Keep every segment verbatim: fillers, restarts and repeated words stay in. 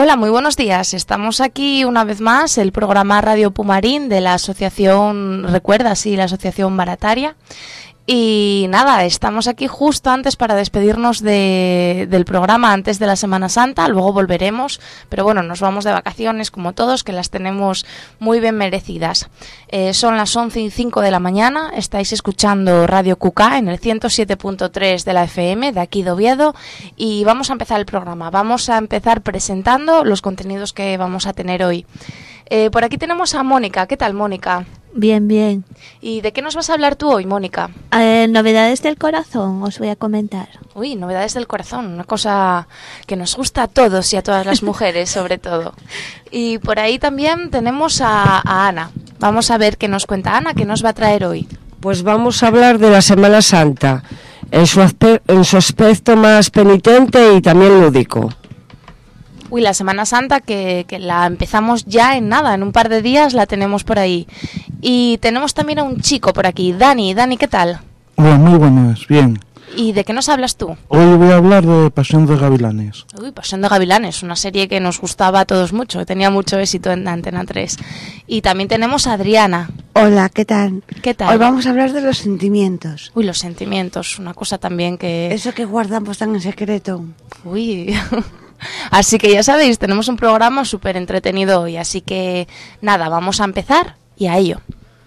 Hola, muy buenos días. Estamos aquí una vez más, el programa Radio Pumarín de la Asociación Recuerda, sí, la Asociación Barataria. Y nada, estamos aquí justo antes para despedirnos de, del programa antes de la Semana Santa, luego volveremos, pero bueno, nos vamos de vacaciones como todos, que las tenemos muy bien merecidas. Eh, son las once y cinco de la mañana, estáis escuchando Radio Q K en el ciento siete punto tres de la F M de aquí de Oviedo y vamos a empezar el programa. Vamos a empezar presentando los contenidos que vamos a tener hoy. Eh, por aquí tenemos a Mónica. ¿Qué tal, Mónica? Bien, bien. ¿Y de qué nos vas a hablar tú hoy, Mónica? Eh, novedades del corazón, os voy a comentar. Uy, novedades del corazón, una cosa que nos gusta a todos y a todas las mujeres, sobre todo. Y por ahí también tenemos a, a Ana. Vamos a ver qué nos cuenta Ana, qué nos va a traer hoy. Pues vamos a hablar de la Semana Santa, en su, aspe- en su aspecto más penitente y también lúdico. Uy, la Semana Santa que, que la empezamos ya en nada, en un par de días la tenemos por ahí. Y tenemos también a un chico por aquí, Dani. Dani, ¿qué tal? Hola, muy buenas, bien. ¿Y de qué nos hablas tú? Hoy voy a hablar de Pasión de Gavilanes. Uy, Pasión de Gavilanes, una serie que nos gustaba a todos mucho, tenía mucho éxito en Antena tres. Y también tenemos a Adriana. Hola, ¿qué tal? ¿Qué tal? Hoy vamos a hablar de los sentimientos. Uy, los sentimientos, una cosa también que... Eso que guardamos tan en secreto. Uy... Así que ya sabéis, tenemos un programa súper entretenido hoy, así que nada, vamos a empezar y a ello.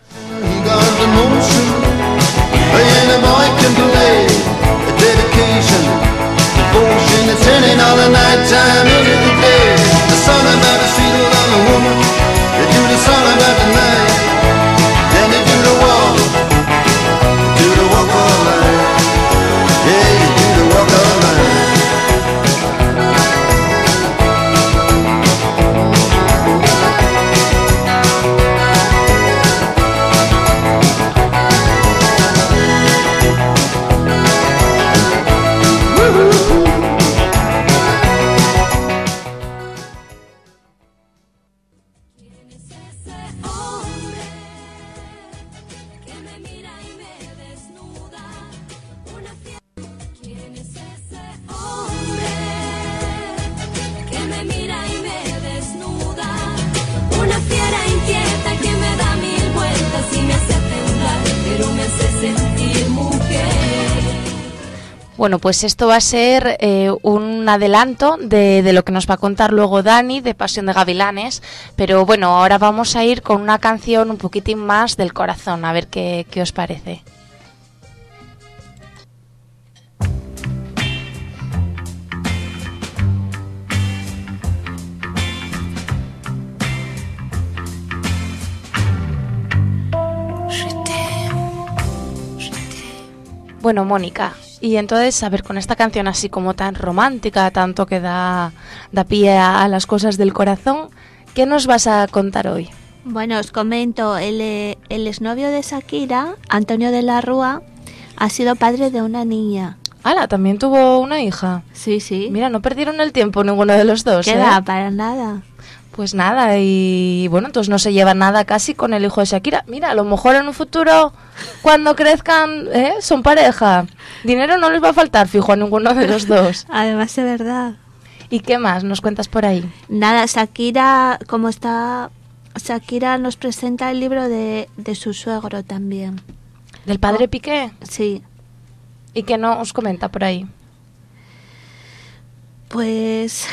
Bueno, pues esto va a ser eh, un adelanto de, de lo que nos va a contar luego Dani de Pasión de Gavilanes, pero bueno, ahora vamos a ir con una canción un poquitín más del corazón, a ver qué, qué os parece. Bueno, Mónica, y entonces, a ver, con esta canción así como tan romántica, tanto que da, da pie a, a las cosas del corazón, ¿qué nos vas a contar hoy? Bueno, os comento, el, el exnovio de Shakira, Antonio de la Rúa, ha sido padre de una niña. ¡Hala! También tuvo una hija. Sí, sí. Mira, no perdieron el tiempo ninguno de los dos, ¿Qué ¿eh? va? Para nada. Pues nada, y bueno, entonces no se lleva nada casi con el hijo de Shakira. Mira, a lo mejor en un futuro, cuando crezcan, ¿eh? Son pareja. Dinero no les va a faltar, fijo, a ninguno de los dos. Además de verdad. ¿Y qué más nos cuentas por ahí? Nada, Shakira, como está... Shakira nos presenta el libro de, de su suegro también. ¿Del padre Oh, Piqué? Sí. ¿Y qué nos comenta por ahí? Pues...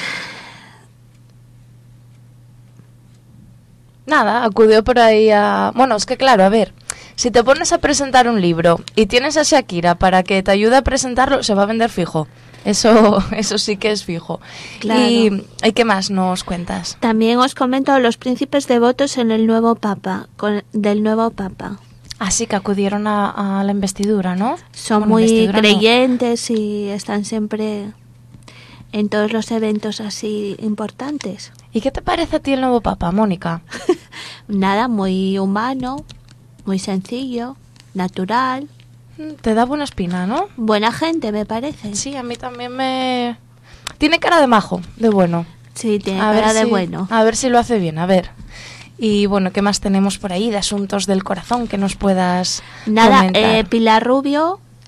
Nada, acudió por ahí a... Bueno, es que claro, a ver, si te pones a presentar un libro y tienes a Shakira para que te ayude a presentarlo, se va a vender fijo. Eso eso sí que es fijo. Claro. ¿Y, ¿y qué más nos cuentas? También os comento los príncipes devotos en el nuevo papa, con, del nuevo papa. Así que acudieron a, a la investidura, ¿no? Son Bueno, muy investidura creyentes no. Y están siempre en todos los eventos así importantes. ¿Y qué te parece a ti el nuevo papa, Mónica? Nada, muy humano, muy sencillo, natural. Te da buena espina, ¿no? Buena gente, me parece. Sí, a mí también me... Tiene cara de majo, de bueno. Sí, tiene a cara ver de si, bueno. A ver si lo hace bien, a ver. Y bueno, ¿qué más tenemos por ahí de asuntos del corazón que nos puedas Nada, comentar? eh, Pilar Rubio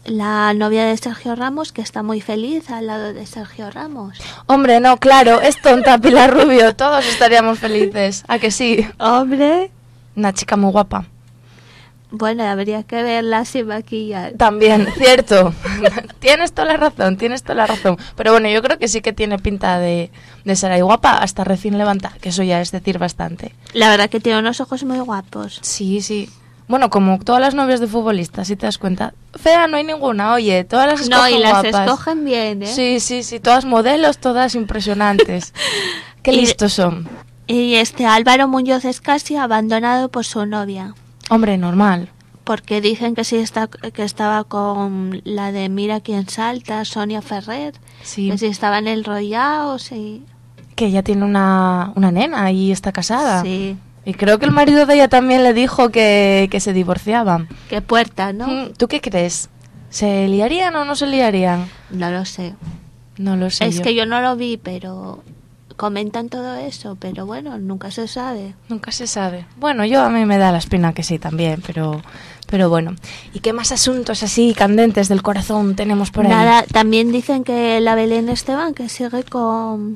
la novia de Sergio Ramos, que está muy feliz al lado de Sergio Ramos. Hombre, no, claro, es tonta Pilar Rubio, todos estaríamos felices. ¿A que sí? Hombre, Una chica muy guapa. bueno, habría que verla sin maquillar. También, cierto. Tienes toda la razón, tienes toda la razón. Pero bueno, yo creo que sí que tiene pinta de, de ser ahí guapa hasta recién levantada, que eso ya es decir bastante. La verdad que tiene unos ojos muy guapos. Sí, sí. Bueno, como todas las novias de futbolistas, si te das cuenta. Fea no hay ninguna, oye, todas las escogen No, y las guapas. escogen bien, ¿eh? Sí, sí, sí, todas modelos, todas impresionantes. Qué Y- listos son. Y este Álvaro Muñoz Escasi abandonado por su novia. Hombre, normal. Porque dicen que sí está, que estaba con la de Mira quién salta, Sonia Ferrer. Sí. Que sí estaban enrollados, sí. Que ella tiene una, una nena y está casada. Sí. Y creo que el marido de ella también le dijo que, que se divorciaban. Qué puerta, ¿no? Mm, ¿Tú qué crees? ¿Se liarían o no se liarían? No lo sé. No lo sé. es yo. que yo no lo vi, pero comentan todo eso, pero bueno, nunca se sabe. Nunca se sabe. Bueno, yo a mí me da la espina que sí también, pero, pero bueno. ¿Y qué más asuntos así candentes del corazón tenemos por ahí? Nada, también dicen que la Belén Esteban, que sigue con...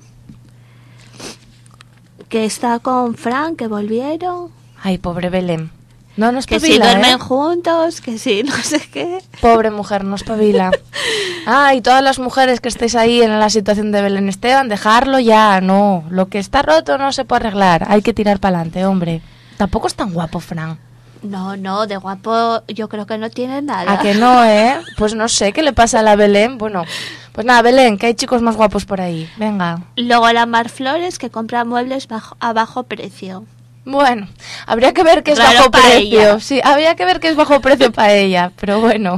que está con Fran, que volvieron, Ay, pobre Belén. No nos que si espabila, duermen ¿eh? juntos, que si no sé qué. Pobre mujer, no espabila. Ah, y todas las mujeres que estéis ahí en la situación de Belén Esteban, dejarlo ya, no. Lo que está roto no se puede arreglar, hay que tirar para adelante, hombre. Tampoco es tan guapo, Fran. No, no, de guapo yo creo que no tiene nada. ¿A que no, eh? Pues no sé qué le pasa a la Belén. Bueno, pues nada, Belén, que hay chicos más guapos por ahí. Venga. Luego la Mar Flores, que compra muebles bajo, a bajo precio. Bueno, habría que ver qué es Raro bajo pa' precio. ella. Sí, habría que ver qué es bajo precio para ella, pero bueno.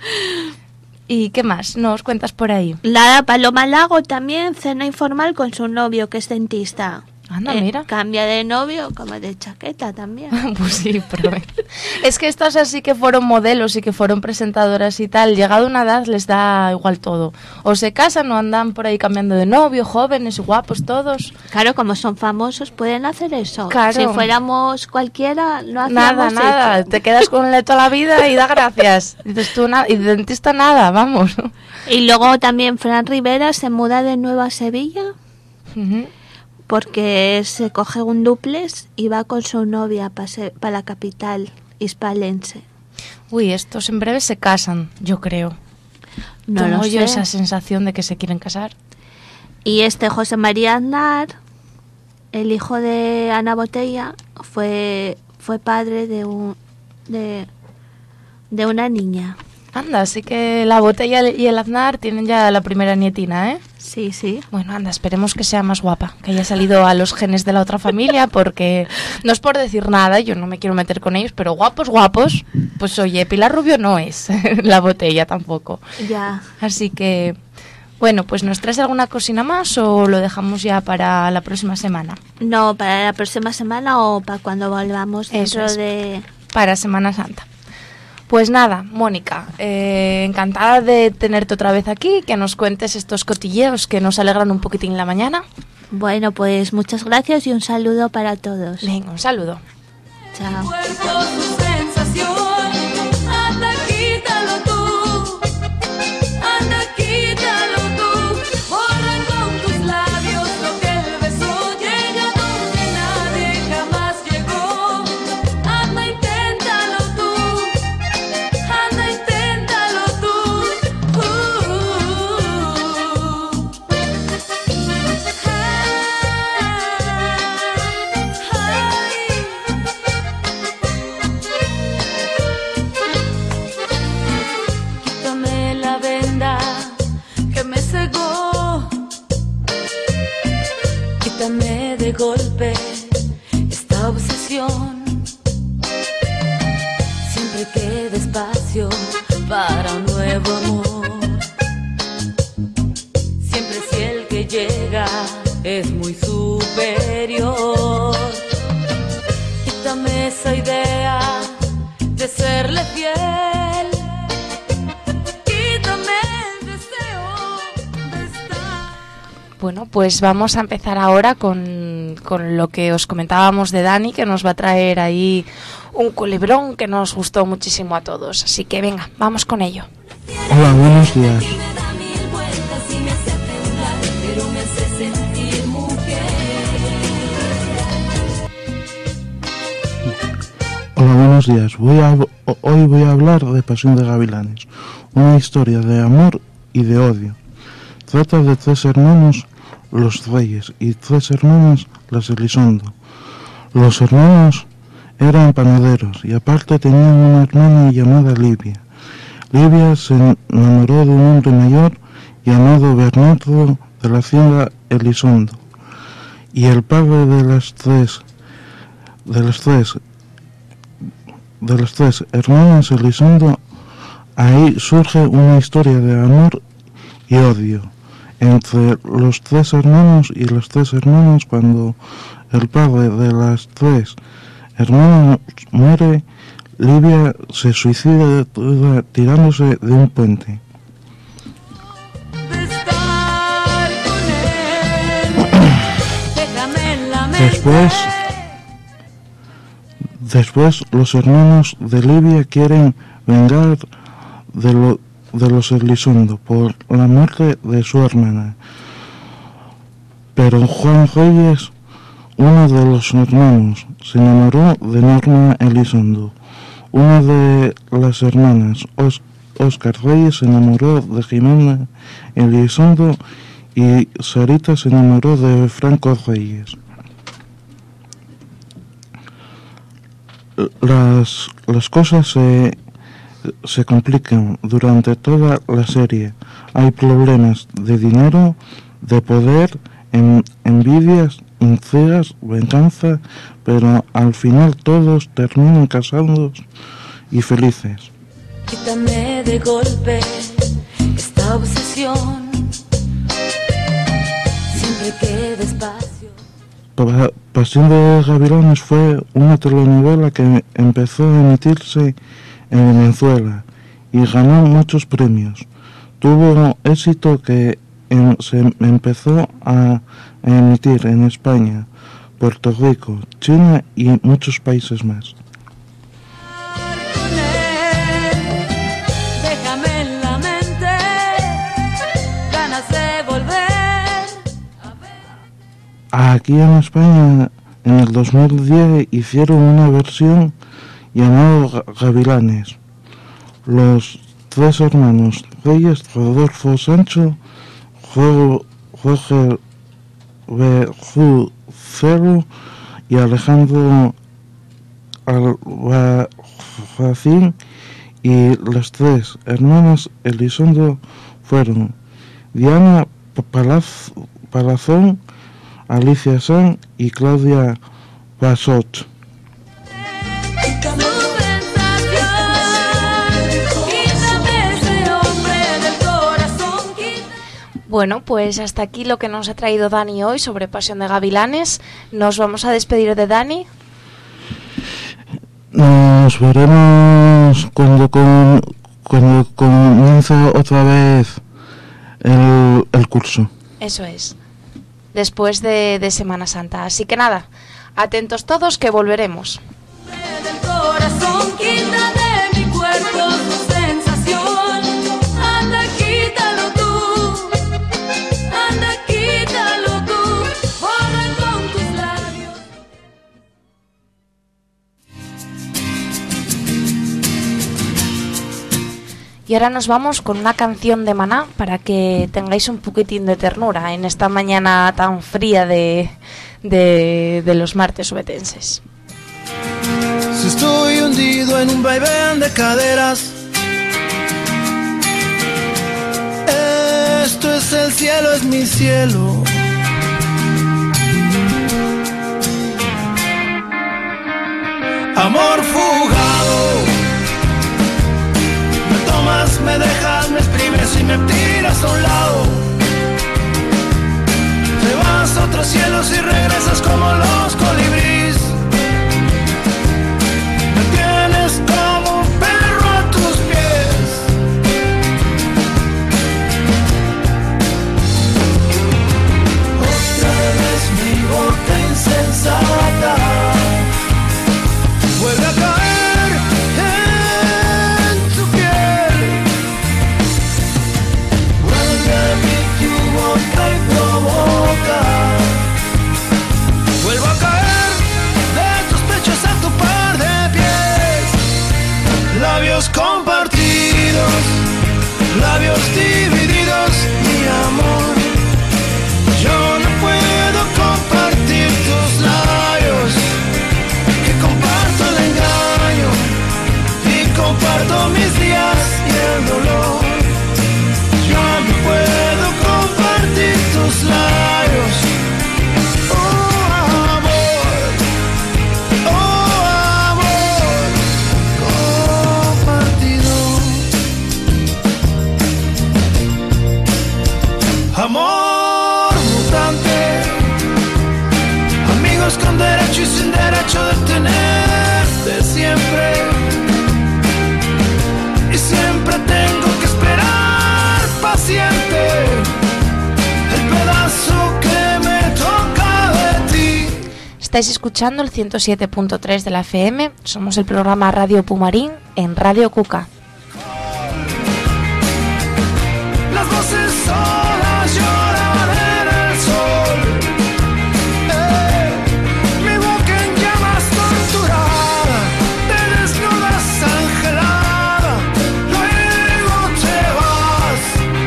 ¿Y qué más nos cuentas por ahí? La Paloma Lago también cena informal con su novio, que es dentista. Anda, Eh, mira. Cambia de novio como de chaqueta también. Pues sí, pero es que estas así que fueron modelos y que fueron presentadoras y tal, llegado a una edad les da igual todo. O se casan o andan por ahí cambiando de novio, jóvenes, guapos todos. Claro, como son famosos pueden hacer eso. Claro. Si fuéramos cualquiera, no hacíamos Nada, nada, eso. te quedas con él toda la vida y da gracias. Dices tú, na- y de dentista nada, vamos. Y luego también Fran Rivera se muda de nuevo a Sevilla Ujú. porque se coge un duplex y va con su novia para la capital hispalense. Uy, estos en breve se casan, yo creo. No Tengo lo yo sé. esa sensación de que se quieren casar. Y este José María Aznar, el hijo de Ana Botella, fue fue padre de un de, de una niña. Anda, así que la Botella y el Aznar tienen ya la primera nietina, ¿eh? Sí, sí. Bueno, anda, esperemos que sea más guapa, que haya salido a los genes de la otra familia, porque no es por decir nada, yo no me quiero meter con ellos, pero guapos, guapos, pues oye, Pilar Rubio no es, la Botella tampoco. Ya. Así que, bueno, pues ¿nos traes alguna cocina más o lo dejamos ya para la próxima semana? No, para la próxima semana o para cuando volvamos Eso dentro es. de... Para Semana Santa. Pues nada, Mónica, eh, encantada de tenerte otra vez aquí, que nos cuentes estos cotilleos que nos alegran un poquitín la mañana. Bueno, pues muchas gracias y un saludo para todos. Venga, un saludo. Chao. Cuerpo, tu sensación, anda, quítalo tú, anda, quítalo tú, borra con tus labios lo que el beso llega donde nadie jamás llegó, anda, inténtalo tú, anda, inténtalo tú, quítame la venda que me cegó, quítame de golpe esta obsesión, siempre queda espacio para un nuevo amor, siempre si el que llega es muy superior, quítame esa idea de serle fiel, quítame el deseo de estar. Bueno, pues vamos a empezar ahora con, con lo que os comentábamos de Dani, que nos va a traer ahí un culebrón que nos gustó muchísimo a todos. Así que venga, vamos con ello. Hola, buenos días. Hola, buenos días. Voy a, hoy voy a hablar de Pasión de Gavilanes, una historia de amor y de odio. Trata de tres hermanos, los Reyes, y tres hermanas, las Elizondo. Los hermanos eran panaderos y aparte tenían una hermana llamada Livia. Livia se enamoró de un hombre mayor llamado Bernardo de la hacienda Elizondo, y el padre de las tres de las tres de las tres hermanas Elizondo. Ahí surge una historia de amor y odio entre los tres hermanos y las tres hermanas. Cuando el padre de las tres hermanas muere, Livia se suicida tirándose de un puente. Después, después los hermanos de Livia quieren vengar de, lo, de los Elizondo por la muerte de su hermana. Pero Juan Reyes, uno de los hermanos, se enamoró de Norma Elizondo. Una de las hermanas, Os, Oscar Reyes, se enamoró de Jimena Elizondo y Sarita se enamoró de Franco Reyes. Las, las cosas se, se complican durante toda la serie. Hay problemas de dinero, de poder, en, envidias, intrigas, venganza, pero al final todos terminan casados y felices. Quítame de golpe esta obsesión, siempre que despacio. Pasión de Gavilanes fue una telenovela que empezó a emitirse en Venezuela y ganó muchos premios. Tuvo éxito que en, se empezó a emitir en España, Puerto Rico, China y muchos países más. Déjame en la mente ganas de volver. Aquí en España, en el dos mil diez, hicieron una versión llamada Gavilanes. Los tres hermanos Reyes, Rodolfo Sancho, Jorge Berrucero y Alejandro Albarracín, y las tres hermanas Elizondo fueron Diana Palaz, Palazón, Alicia San y Claudia Basot. Bueno, pues hasta aquí lo que nos ha traído Dani hoy sobre Pasión de Gavilanes. Nos vamos a despedir de Dani. Nos veremos cuando, con, cuando comience otra vez el, el curso. Eso es, después de, de Semana Santa. Así que nada, atentos todos que volveremos. Del corazón, quita de mi cuerpo tu sensación. Anda, quítalo tú. Anda, quítalo tú. Borra con tus labios. Y ahora nos vamos con una canción de Maná para que tengáis un poquitín de ternura en esta mañana tan fría de, de, de los martes obetenses. Si estoy hundido en un vaivén de caderas, esto es el cielo, es mi cielo. Amor fugado, me tomas, me dejas, me exprimes y me tiras a un lado. Te vas a otros cielos y regresas como los colibríes. Me tienes como un perro a tus pies. Otra vez mi boca insensata vuelve a caer. labios compartidos, labios divididos, mi amor. Yo no puedo compartir tus labios, que comparto el engaño y comparto mis días y el dolor. Yo no puedo compartir tus labios. Oh amor, oh amor compartido. Amor mutante, amigos con derecho y sin derecho de tenerte siempre. Y siempre tengo que esperar paciente el pedazo que me toca de ti. Estáis escuchando el ciento siete punto tres de la F M. Somos el programa Radio Pumarín en Radio Cuca. Las voces solas lloran en el sol. Eh, mi boca en llamas torturada, te desnudas angelada, luego te vas.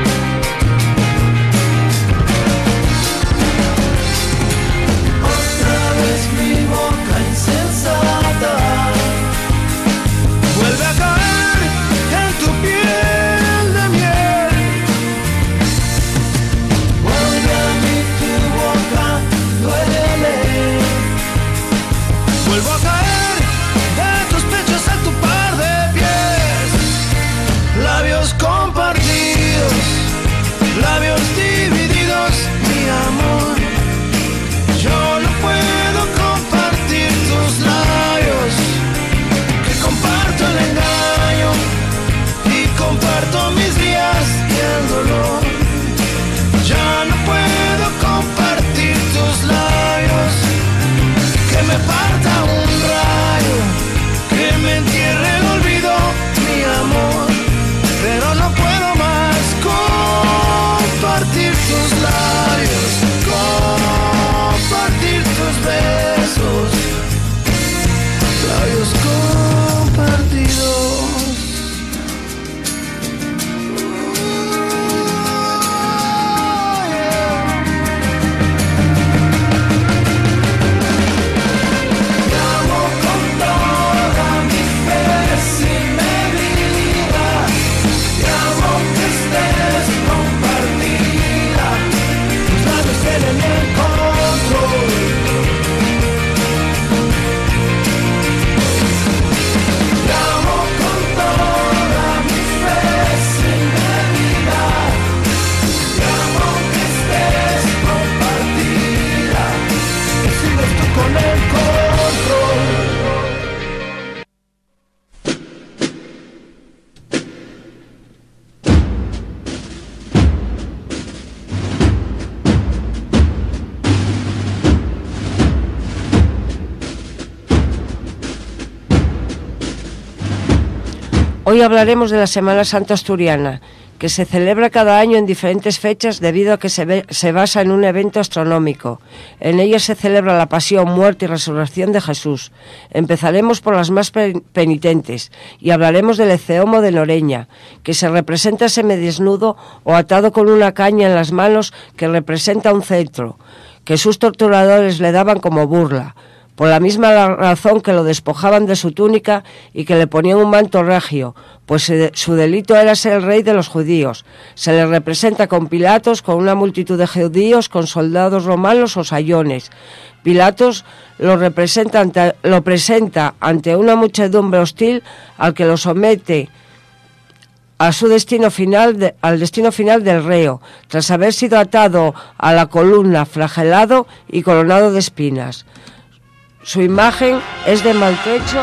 Otra vez mi boca insensata vuelve a caer en tu piel de miel. Vuelve a mí tu boca, duele. Vuelvo a caer de tus pechos a tu par de pies. Labios compartidos, labios divididos, mi amor. Yo no puedo compartir tus labios, que comparto el engaño y comparto mis días y el dolor. Ya no puedo compartir tus labios, que me parta un rayo, que me entierre el olvido, mi amor. Pero no puedo más compartir tus labios, compartir tus besos, labios compartidos. Te amo con toda mi fe, si me vivas. Te amo que estés compartida. Tus labios tienen el control. Te amo con toda mi fe, si me vivas. Te amo que estés compartida. Que sigues tú con el control. Hoy hablaremos de la Semana Santa Asturiana, que se celebra cada año en diferentes fechas debido a que se, ve, se basa en un evento astronómico. En ella se celebra la pasión, muerte y resurrección de Jesús. Empezaremos por las más penitentes y hablaremos del Eceomo de Noreña, que se representa semidesnudo o atado con una caña en las manos que representa un cetro, que sus torturadores le daban como burla, por la misma razón que lo despojaban de su túnica y que le ponían un manto regio, pues su delito era ser el rey de los judíos. Se le representa con Pilatos, con una multitud de judíos, con soldados romanos o sayones. Pilatos lo, representa ante, lo presenta ante una muchedumbre hostil al que lo somete a su destino final de, al destino final del reo, tras haber sido atado a la columna, flagelado y coronado de espinas. Su imagen es de maltrecho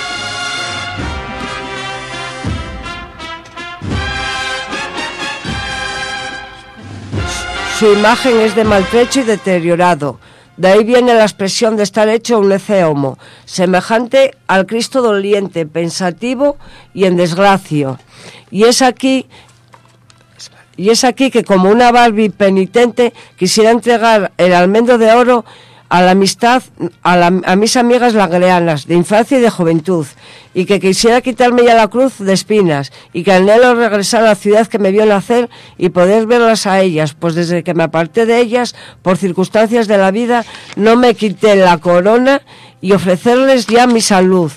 Su imagen es de maltrecho y deteriorado. De ahí viene la expresión de estar hecho un eceomo, semejante al Cristo doliente, pensativo y en desgracia. Y es aquí Y es aquí que, como una Barbie penitente, quisiera entregar el almendro de oro a la amistad, a, la, a mis amigas langreanas, de infancia y de juventud, y que quisiera quitarme ya la cruz de espinas, y que anhelo regresar a la ciudad que me vio nacer y poder verlas a ellas, pues desde que me aparté de ellas, por circunstancias de la vida, no me quité la corona y ofrecerles ya mi salud.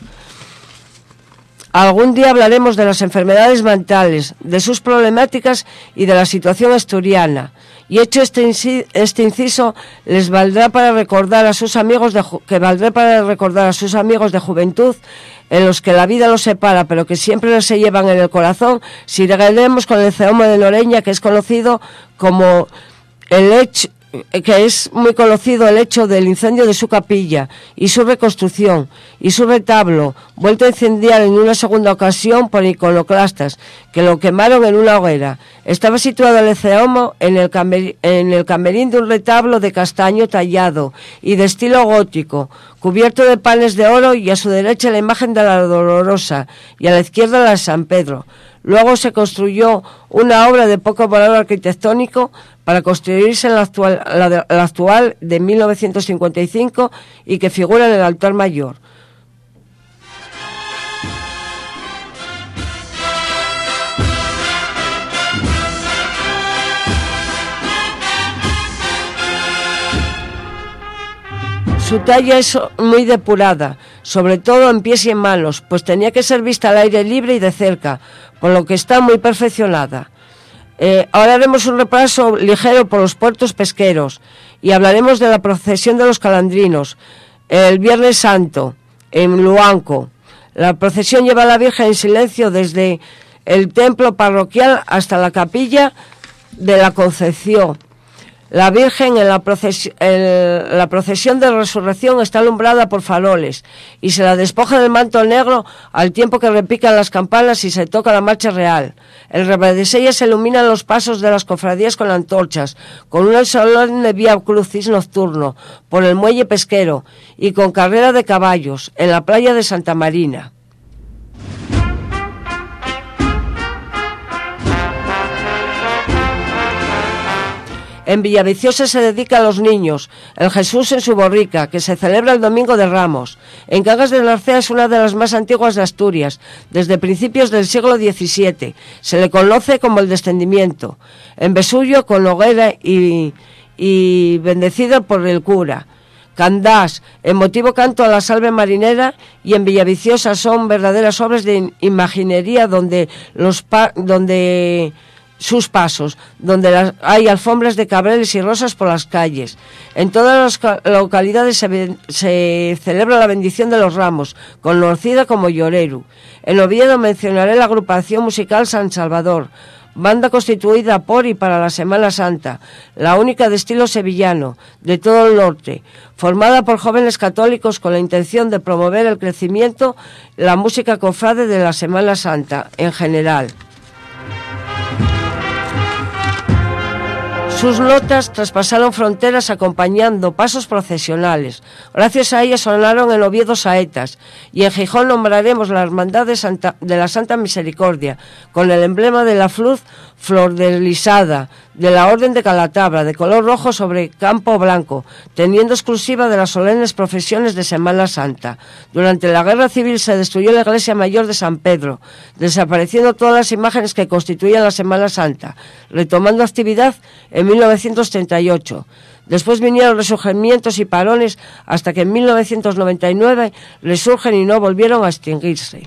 Algún día hablaremos de las enfermedades mentales, de sus problemáticas y de la situación asturiana. Y hecho este, inci este inciso, les valdrá para recordar a sus amigos de que valdrá para recordar a sus amigos de juventud, en los que la vida los separa, pero que siempre los se llevan en el corazón, si regalemos con el Ceomo de Noreña, que es conocido como el hecho, que es muy conocido el hecho del incendio de su capilla y su reconstrucción y su retablo, vuelto a incendiar en una segunda ocasión por iconoclastas, que lo quemaron en una hoguera. Estaba situado el Ceomo en el, camer, en el camerín de un retablo de castaño tallado y de estilo gótico, cubierto de panes de oro, y a su derecha la imagen de la Dolorosa y a la izquierda la de San Pedro. Luego se construyó una obra de poco valor arquitectónico para construirse en la actual, la, de, la actual de mil novecientos cincuenta y cinco y que figura en el altar mayor. Su talla es muy depurada, sobre todo en pies y en manos, pues tenía que ser vista al aire libre y de cerca, por lo que está muy perfeccionada. Eh, ahora haremos un repaso ligero por los puertos pesqueros y hablaremos de la procesión de los calandrinos, el Viernes Santo, en Luanco. La procesión lleva a la Virgen en silencio desde el templo parroquial hasta la capilla de la Concepción. La Virgen en la, proces en la procesión de resurrección está alumbrada por faroles y se la despoja del manto negro al tiempo que repican las campanas y se toca la marcha real. El Rebedesella se iluminan los pasos de las cofradías con antorchas, con un solemne vía crucis nocturno por el muelle pesquero y con carrera de caballos en la playa de Santa Marina. En Villaviciosa se dedica a los niños, el Jesús en su borrica, que se celebra el Domingo de Ramos. En Cangas de Narcea es una de las más antiguas de Asturias, desde principios del siglo diecisiete. Se le conoce como el Descendimiento. En Besullo, con hoguera y, y bendecido por el cura. Candás, emotivo canto a la salve marinera, y en Villaviciosa son verdaderas obras de imaginería donde los pa donde sus pasos, donde las, hay alfombras de cabreles y rosas por las calles. En todas las localidades se, se celebra la bendición de los ramos, conocida como Lloreru. En Oviedo mencionaré la agrupación musical San Salvador, banda constituida por y para la Semana Santa, la única de estilo sevillano, de todo el norte, formada por jóvenes católicos con la intención de promover el crecimiento, la música cofrade de la Semana Santa en general. Sus notas traspasaron fronteras acompañando pasos procesionales. Gracias a ellas sonaron en Oviedo saetas, y en Gijón nombraremos la Hermandad de, Santa, de la Santa Misericordia, con el emblema de la cruz flor deslizada, de la Orden de Calatrava, de color rojo sobre campo blanco, teniendo exclusiva de las solemnes profesiones de Semana Santa. Durante la Guerra Civil se destruyó la iglesia mayor de San Pedro, desapareciendo todas las imágenes que constituían la Semana Santa, retomando actividad en mil novecientos treinta y ocho. Después vinieron resurgimientos y parones hasta que en mil novecientos noventa y nueve resurgen y no volvieron a extinguirse.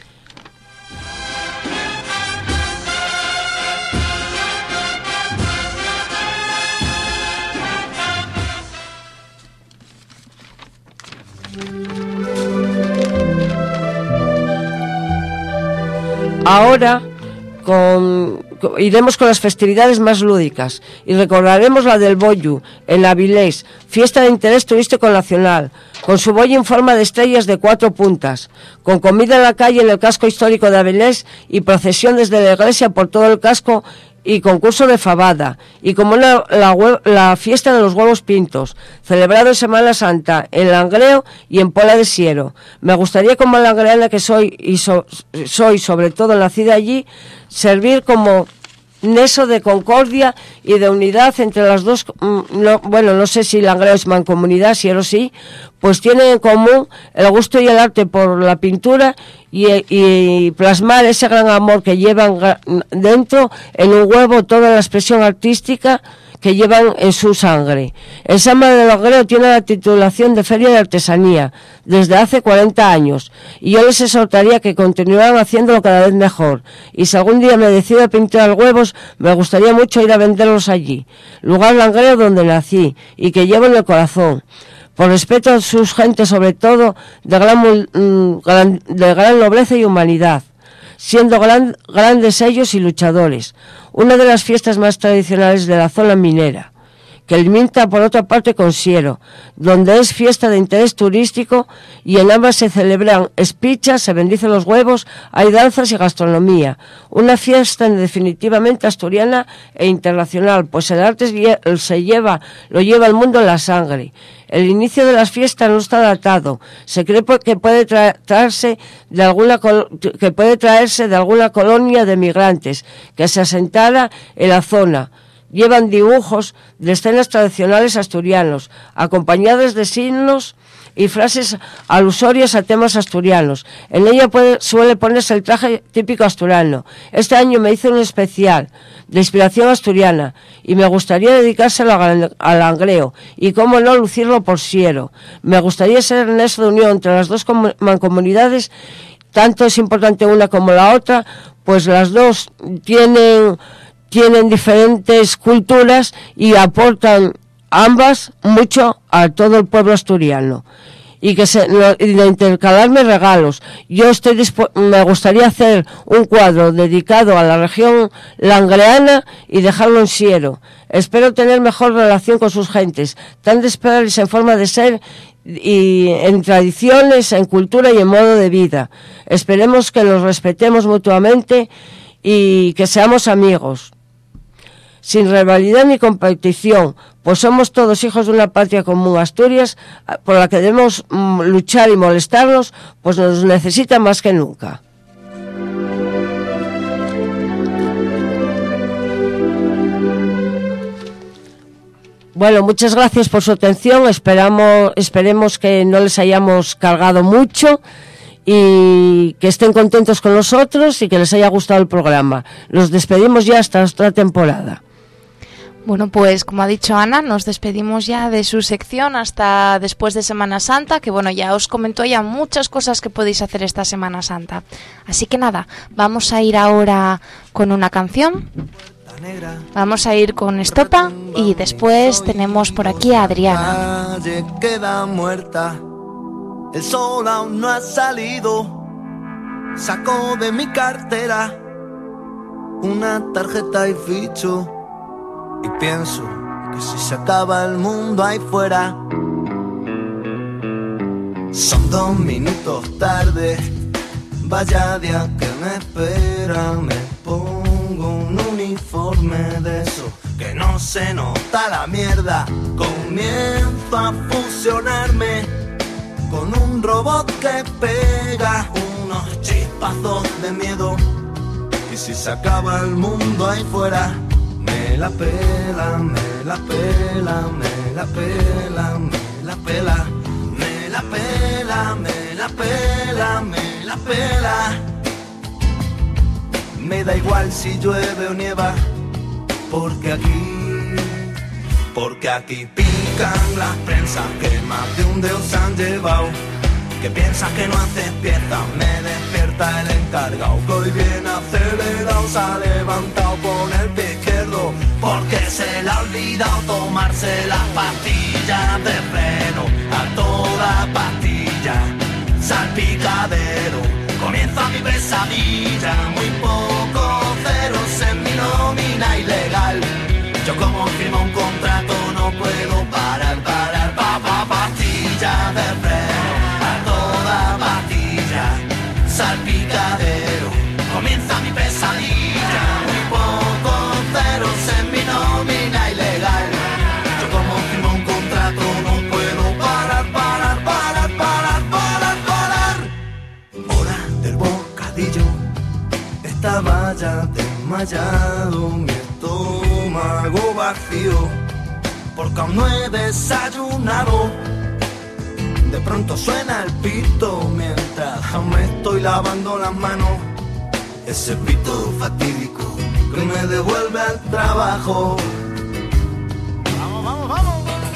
Ahora con, con, iremos con las festividades más lúdicas y recordaremos la del Bollu en Avilés, fiesta de interés turístico nacional, con su boya en forma de estrellas de cuatro puntas, con comida en la calle en el casco histórico de Avilés y procesión desde la iglesia por todo el casco y concurso de fabada, y como la, la, la fiesta de los huevos pintos, celebrado en Semana Santa en Langreo y en Pola de Siero. Me gustaría, como langreana que soy, y so, soy sobre todo nacida allí, servir como nexo de concordia y de unidad entre las dos, no, bueno, no sé si Langreo es mancomunidad, si o sí, pues tienen en común el gusto y el arte por la pintura y, y plasmar ese gran amor que llevan dentro en un huevo, toda la expresión artística que llevan en su sangre. El Samba de Langreo tiene la titulación de Feria de Artesanía desde hace cuarenta años y yo les exhortaría que continuaran haciéndolo cada vez mejor, y si algún día me decido a pintar huevos, me gustaría mucho ir a venderlos allí, lugar Langreo donde nací y que llevo en el corazón, por respeto a sus gentes, sobre todo de gran, gran, de gran nobleza y humanidad, siendo gran, grandes ellos y luchadores. Una de las fiestas más tradicionales de la zona minera, que limita por otra parte con Siero, donde es fiesta de interés turístico y en ambas se celebran espichas, se bendicen los huevos, hay danzas y gastronomía. Una fiesta definitivamente asturiana e internacional, pues el arte se lleva, lo lleva el mundo en la sangre. El inicio de las fiestas no está datado. Se cree que puede traerse de alguna que puede traerse de alguna colonia de migrantes que se asentara en la zona. Llevan dibujos de escenas tradicionales asturianos, acompañadas de signos y frases alusorias a temas asturianos. En ella puede, suele ponerse el traje típico asturiano. Este año me hice un especial de inspiración asturiana y me gustaría dedicárselo al Langreo y cómo no lucirlo por Siero. Me gustaría ser nexo de unión entre las dos mancomunidades, tanto es importante una como la otra, pues las dos tienen... tienen diferentes culturas y aportan ambas mucho a todo el pueblo asturiano. Y que se, y de intercalarme regalos. Yo estoy dispu- me gustaría hacer un cuadro dedicado a la región langreana y dejarlo en Siero. Espero tener mejor relación con sus gentes, tan dispares en forma de ser y en tradiciones, en cultura y en modo de vida. Esperemos que nos respetemos mutuamente y que seamos amigos, sin rivalidad ni competición, pues somos todos hijos de una patria común, Asturias, por la que debemos mm, luchar y molestarnos, pues nos necesita más que nunca. Bueno, muchas gracias por su atención, esperamos, esperemos que no les hayamos cargado mucho y que estén contentos con nosotros y que les haya gustado el programa. Nos despedimos ya hasta otra temporada. Bueno, pues como ha dicho Ana, nos despedimos ya de su sección hasta después de Semana Santa, que bueno, ya os comentó ya muchas cosas que podéis hacer esta Semana Santa. Así que nada, vamos a ir ahora con una canción, vamos a ir con Estopa y después tenemos por aquí a Adriana. Queda muerta, el sol aún no ha salido, saco de mi cartera una tarjeta y ficho. Y pienso que si se acaba el mundo ahí fuera, son dos minutos tarde, vaya día que me espera. Me pongo un uniforme de eso que no se nota la mierda. Comienzo a fusionarme con un robot que pega unos chispazos de miedo. Y si se acaba el mundo ahí fuera, me la pela, me la pela, me la pela, me la pela, me la pela, me la pela, me la pela. Me da igual si llueve o nieva, porque aquí, porque aquí pican las prensas que más de un dedo se han llevado. Que piensas que no haces piezas, me despierta el encargado, que hoy viene acelerado, se ha levantado con el pie izquierdo, porque se le ha olvidado tomarse las pastillas de freno, a toda pastilla, salpicadero, comienza mi pesadilla, muy poco ceros en mi nómina ilegal, yo como firmo un contrato no puedo parar, parar, pa, pa, pastilla de freno, salpicadero, comienza mi pesadilla, muy pocos ceros en mi nómina ilegal, yo como firmo un contrato no puedo parar, parar, parar, parar, parar, parar. Hora del bocadillo, esta valla de desmayado, mi estómago vacío, porque aún no he desayunado. De pronto suena el pito mientras aún me estoy lavando las manos. Ese pito fatídico que me devuelve al trabajo. Vamos, vamos, vamos.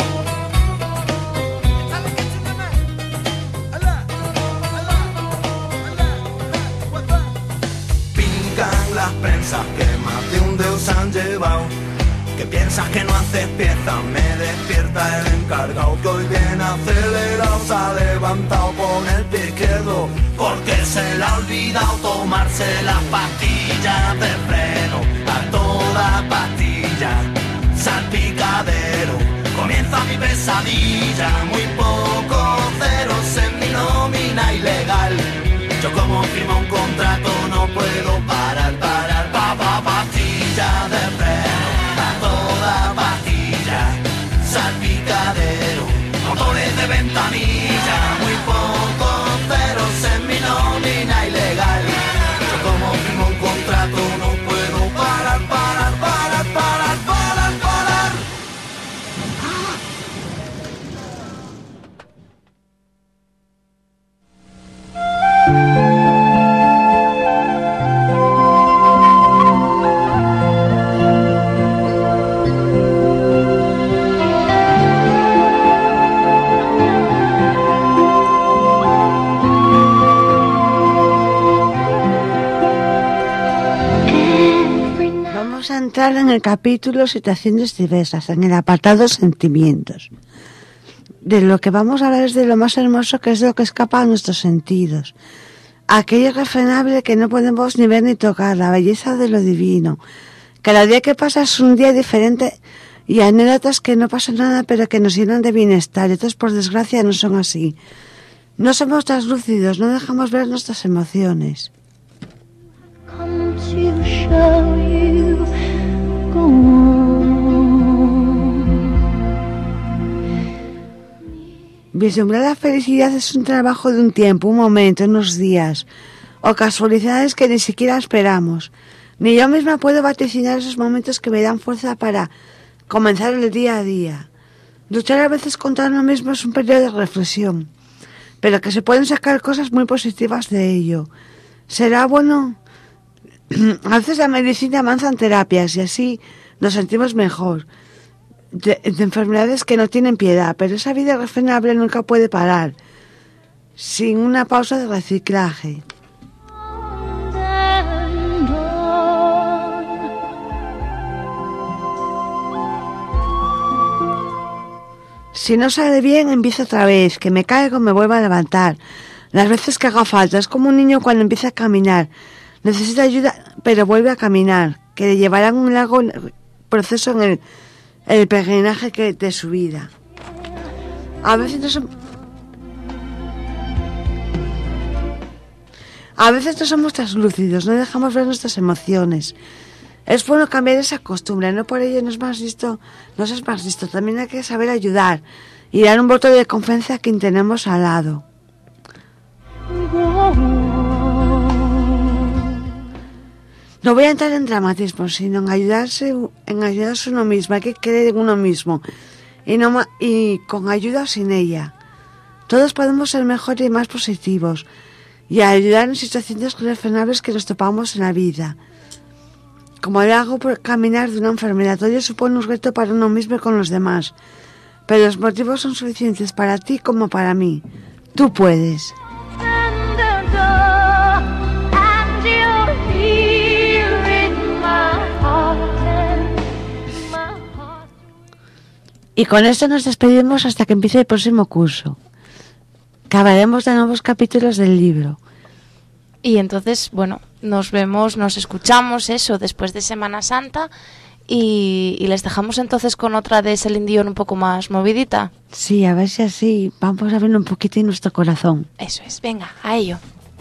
Pincan las prensas que más de un deus han llevado. Que piensas que no haces piezas, me despierta el encargado que hoy viene acelerado, se ha levantado con el pie izquierdo porque se le ha olvidado tomarse las pastillas de freno. A toda pastilla, salpicadero, comienza mi pesadilla. Muy pocos ceros en mi nómina ilegal. Yo como firmo un contrato no puedo parar, parar, pa, pa, pastilla de freno. Toda pastilla, salpicadero, motores de ventanilla, muy pocos ceros en mi nómina ilegal. Yo como firmo un contrato no puedo parar, parar, parar, parar, parar, parar. Vamos a entrar en el capítulo Situaciones diversas, en el apartado Sentimientos. De lo que vamos a hablar es de lo más hermoso, que es de lo que escapa a nuestros sentidos. Aquello irrefrenable que no podemos ni ver ni tocar, la belleza de lo divino. Cada día que pasa es un día diferente y anécdotas que no pasa nada pero que nos llenan de bienestar. Y otros, por desgracia, no son así. No somos translúcidos, no dejamos ver nuestras emociones. Come to show you, go on. Vislumbrar la felicidad es un trabajo de un tiempo, un momento, unos días, o casualidades que ni siquiera esperamos. Ni yo misma puedo vaticinar esos momentos que me dan fuerza para comenzar el día a día. Luchar a veces contra uno mismo es un periodo de reflexión, pero que se pueden sacar cosas muy positivas de ello. ¿Será bueno? A veces la medicina avanza en terapias y así nos sentimos mejor. De, de enfermedades que no tienen piedad, pero esa vida irrefrenable nunca puede parar sin una pausa de reciclaje. Si no sale bien, empiezo otra vez, que me caigo, me vuelvo a levantar. Las veces que haga falta, es como un niño cuando empieza a caminar. Necesita ayuda, pero vuelve a caminar, que le llevará un largo proceso en el, el peregrinaje que, de su vida. A veces no somos, a veces no somos translúcidos, no dejamos ver nuestras emociones. Es bueno cambiar esa costumbre, no por ello no es más listo, no es más listo. También hay que saber ayudar y dar un voto de confianza a quien tenemos al lado. No voy a entrar en dramatismo, sino en ayudarse, en ayudarse uno mismo. Hay que creer en uno mismo y, no, y con ayuda o sin ella. Todos podemos ser mejores y más positivos y ayudar en situaciones irrefrenables que nos topamos en la vida. Como le hago por caminar de una enfermedad, todo ello supone un reto para uno mismo y con los demás. Pero los motivos son suficientes para ti como para mí. Tú puedes. Y con esto nos despedimos hasta que empiece el próximo curso, que hablaremos de nuevos capítulos del libro. Y entonces, bueno, nos vemos, nos escuchamos eso después de Semana Santa y, y les dejamos entonces con otra de Celine Dion un poco más movidita. Sí, a ver si así vamos a ver un poquito en nuestro corazón. Eso es, venga, a ello.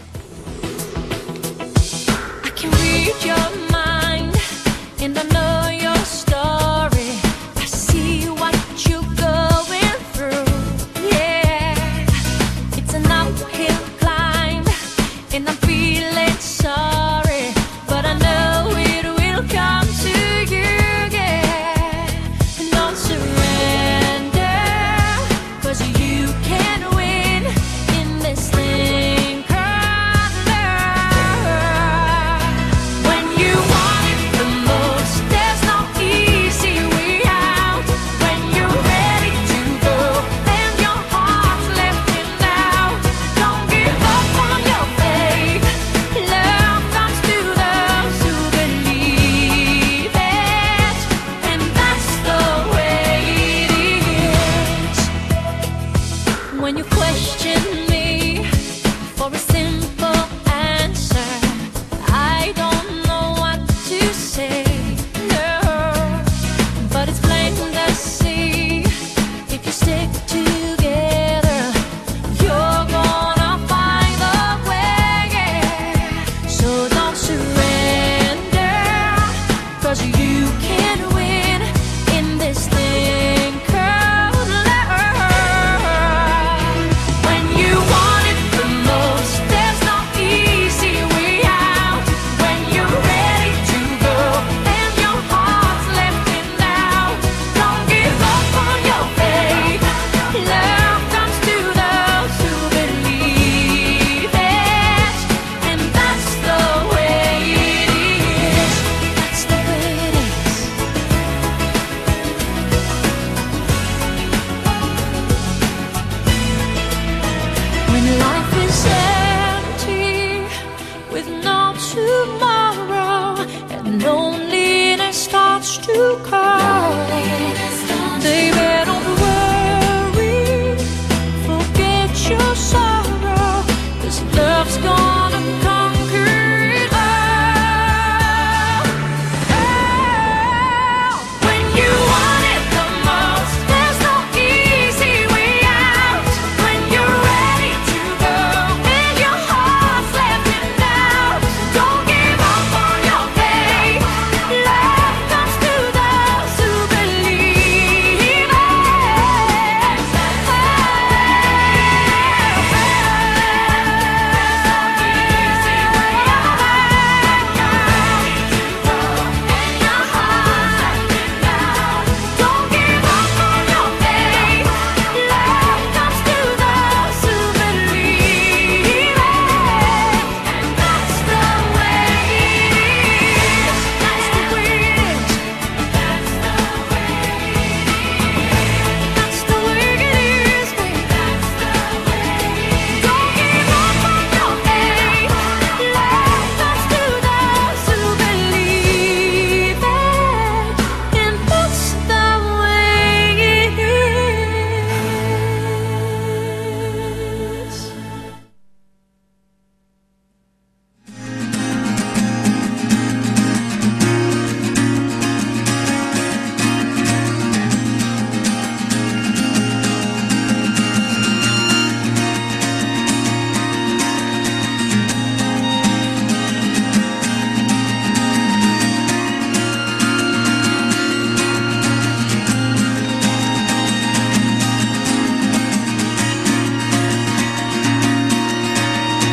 I can read your mind and I know your story. I see what you're going through. Yeah, it's an uphill climb and I'm feeling sorry, but I know it will.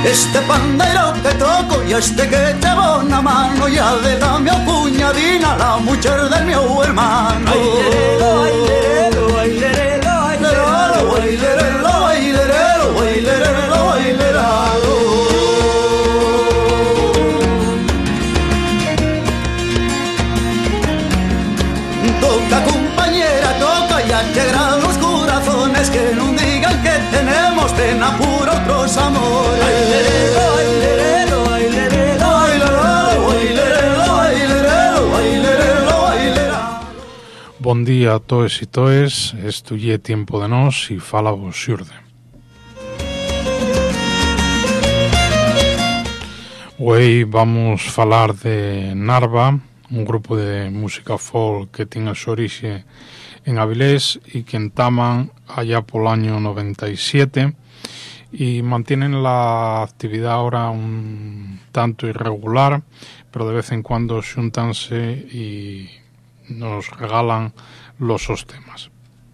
Este pandeiro que toco e este que llevo na mano e a de la mi cuñadina, la mujer del meu hermano. Bailerelo, bailerelo, bailerelo, bailerelo, bailerelo, bailerelo, bailerelo, bailerelo. Toca compañera, toca y alegrar los corazones, que no digan que tenemos pena por otros amores. Bailerelo, bailerelo, bailerelo, bailerelo, bailerelo, bailerelo, bailerelo, bailerelo. Bon día a toes e toes, isto lle Tiempo de Nós e fala vos Xurde. Hoy vamos falar de Narva, un grupo de música folk que tiene su origen en Avilés y que entaman allá por el año noventa y siete y mantienen la actividad ahora un tanto irregular, pero de vez en cuando xuntanse y nos regalan los sus temas.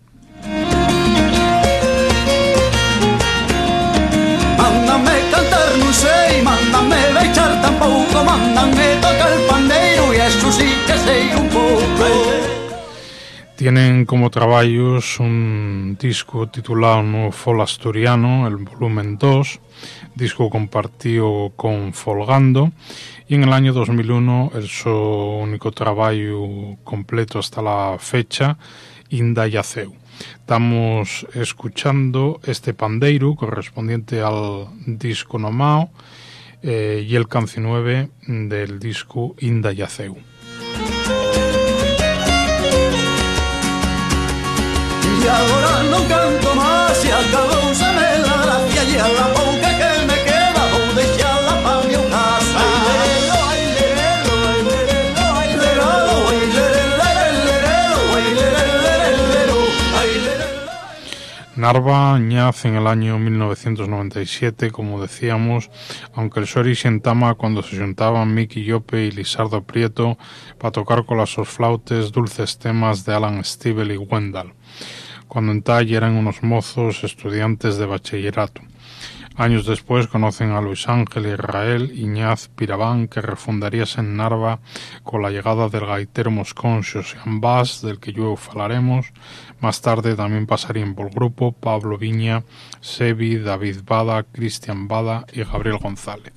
Mándame cantar, non sei, mándame beijar tampouco, mándame tocar el pandeiro e eso sí que sei un pouco. Tienen como traballos un disco titulado No Fol Asturiano, el volumen dos, disco compartido con Folgando, y en el año dos mil uno el su único trabajo completo hasta la fecha, Inda Yaceu. Estamos escuchando este pandeiro correspondiente al disco Nomao eh, y el canci nueve del disco Inda Yaceu. Y ahora no canto más y acabouseme la gracia y a la pouca que me queda vou deixala pa mi casa. Bailerelo, bailerelo, bailerelo, bailerelo, bailerelo, bailerelo. Narva nace en el año mil novecientos noventa y siete, como decíamos, aunque el su origen tama cuando se juntaban Miki Llope y Lisardo Prieto para tocar con las sus flautes dulces temas de Alan Stivell y Wendell, cuando en Talle eran unos mozos estudiantes de bachillerato. Años después conocen a Luis Ángel Israel Iñaz Piraván, que refundaríase en Narva con la llegada del gaitero moscón Xosean Bas, del que luego falaremos. Más tarde también pasarían por el grupo Pablo Viña, Sebi, David Bada, Cristian Bada y Gabriel González.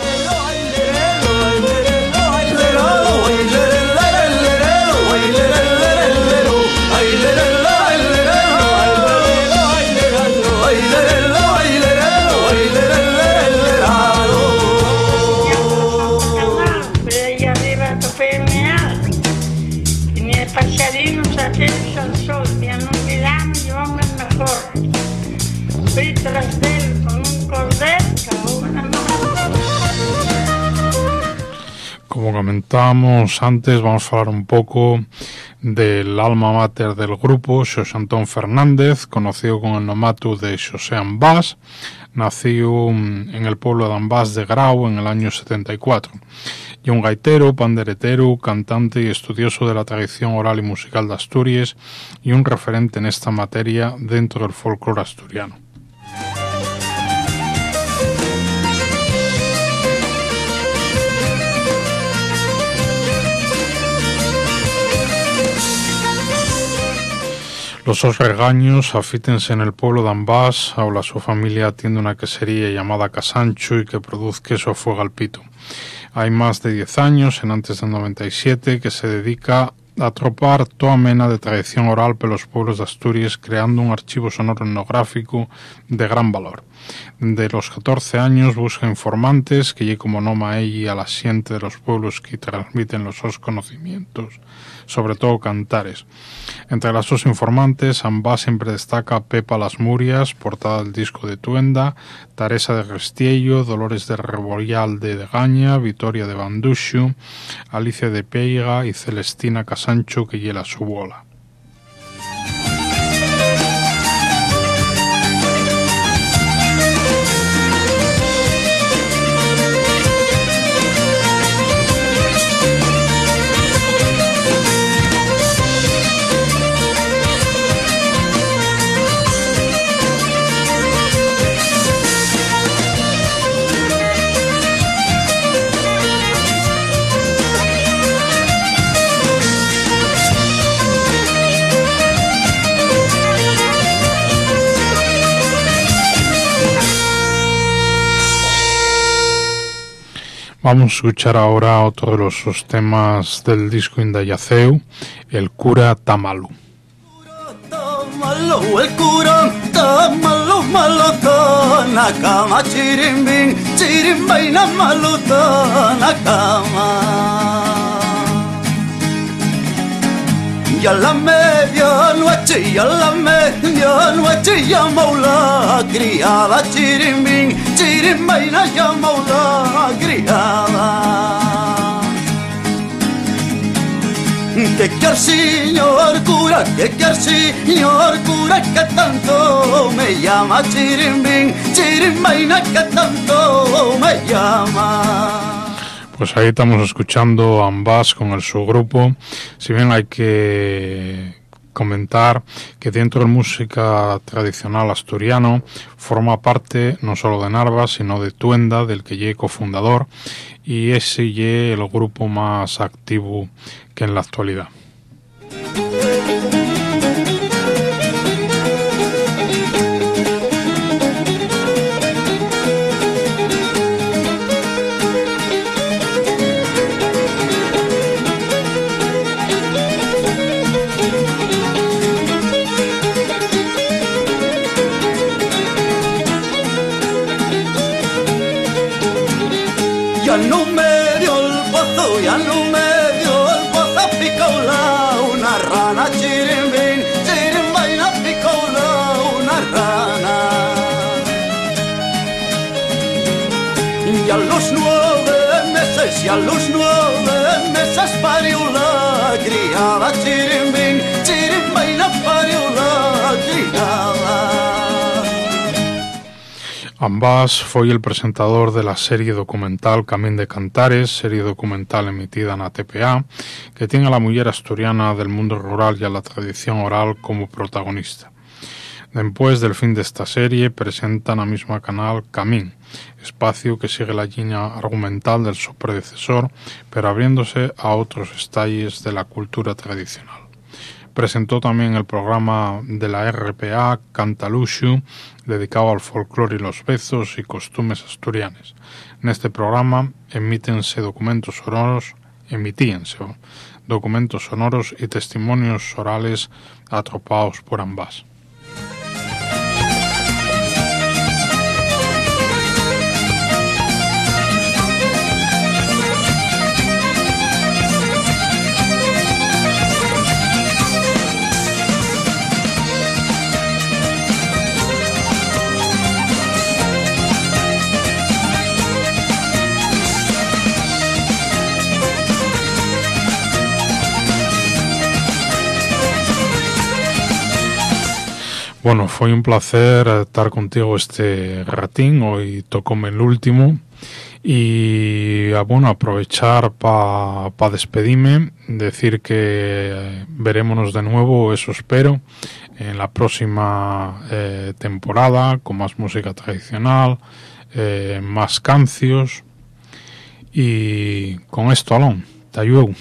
Al sol y a no mirar y hombre mejor. Fui tras de él con un cordel cada una mano. Como comentábamos antes, vamos a hablar un poco del alma mater del grupo, Xosé Antón Fernández, conocido con el nomato de Xosean Bas. Nació en el pueblo de Ambás de Grau en el año setenta y cuatro. Y un gaitero, panderetero, cantante y estudioso de la tradición oral y musical de Asturias y un referente en esta materia dentro del folclore asturiano. Los dos regaños afítense en el pueblo de Ambás, ahora su familia tiene una quesería llamada Casancho y que produce queso a fuego al pito. Hay más de diez años, en antes del noventa y siete, que se dedica a tropar toda mena de tradición oral por los pueblos de Asturias, creando un archivo sonoro etnográfico de gran valor. De los catorce años busca informantes que lle como noma a ella a la xente de los pueblos que transmiten los sus conocimientos, sobre todo cantares. Entre las dos informantes, Ambás siempre destaca Pepa Las Murias, portada del disco de Tuenda, Teresa de Restiello, Dolores de Rebollal de Degaña, Vitoria de Banduxu, Alicia de Peiga y Celestina Casancho, que lle la su bola. Vamos a escuchar ahora otro de los temas del disco Indayaceu, El cura Tamalu. Malo, el cura está malo, malo, está en la cama, chirimbín, chirimbaina, malo, está en la cama. Y a la medianoche, y a la medianoche llamó la criada, chirimbín, chirimbaina, llamó la criada. Que quiere señor cura, que quiere señor cura, que tanto me llama, chirimbín, chirimbaina, que tanto me llama. Pues ahí estamos escuchando a Ambas con el subgrupo. Si bien hay que comentar que dentro de música tradicional asturiano forma parte no solo de Narvas, sino de Tuenda, del que lle cofundador, y ese lle el grupo más activo que en la actualidad. Ya no me dio el pozo, ya no me dio el pozo, picó la una rana, chirimbín, chirimbaina, picó la una rana. Y a los nueve meses, y a los nueve meses parió la criada, chirimbín, chirimbaina, parió la criada. Ambas foi el presentador de la serie documental Camín de Cantares, serie documental emitida en A T P A, que tiene a la muller asturiana del mundo rural y a la tradición oral como protagonista. Después del fin de esta serie, presentan a misma canal Camín, espacio que sigue la línea argumental del su predecesor, pero abriéndose a otros estalles de la cultura tradicional. Presentó también el programa de la R P A Cantaluxu, dedicado al folclore y los bezos y costumes asturianes. En este programa emítense documentos sonoros, emitíense documentos sonoros y testimonios orales atropados por Ambas. Bueno, fue un placer estar contigo este ratín, hoy tocóme el último y bueno, aprovechar para pa despedirme, decir que verémonos de nuevo, eso espero, en la próxima eh, temporada con más música tradicional, eh, más cancios y con esto, Alón, te ayudo.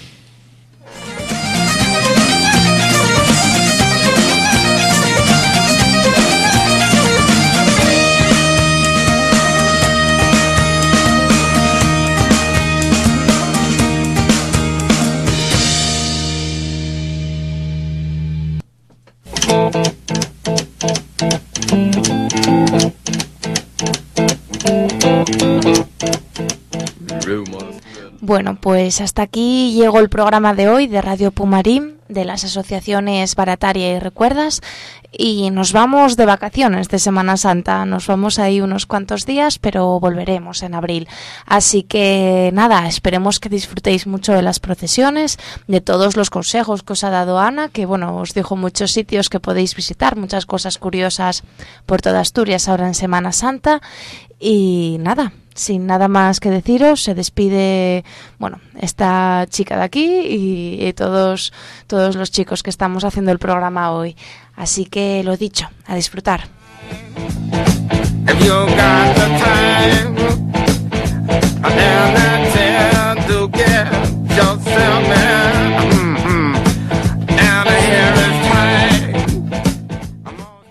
Bueno, pues hasta aquí llegó el programa de hoy de Radio Pumarín, de las asociaciones Barataria y Recuerdas, y nos vamos de vacaciones de Semana Santa. Nos vamos ahí unos cuantos días, pero volveremos en abril. Así que nada, esperemos que disfrutéis mucho de las procesiones, de todos los consejos que os ha dado Ana, que bueno, os dijo muchos sitios que podéis visitar, muchas cosas curiosas por toda Asturias ahora en Semana Santa. Y nada, sin nada más que deciros, se despide, bueno, esta chica de aquí y, y todos, todos los chicos que estamos haciendo el programa hoy. Así que lo dicho, a disfrutar. If you got the time,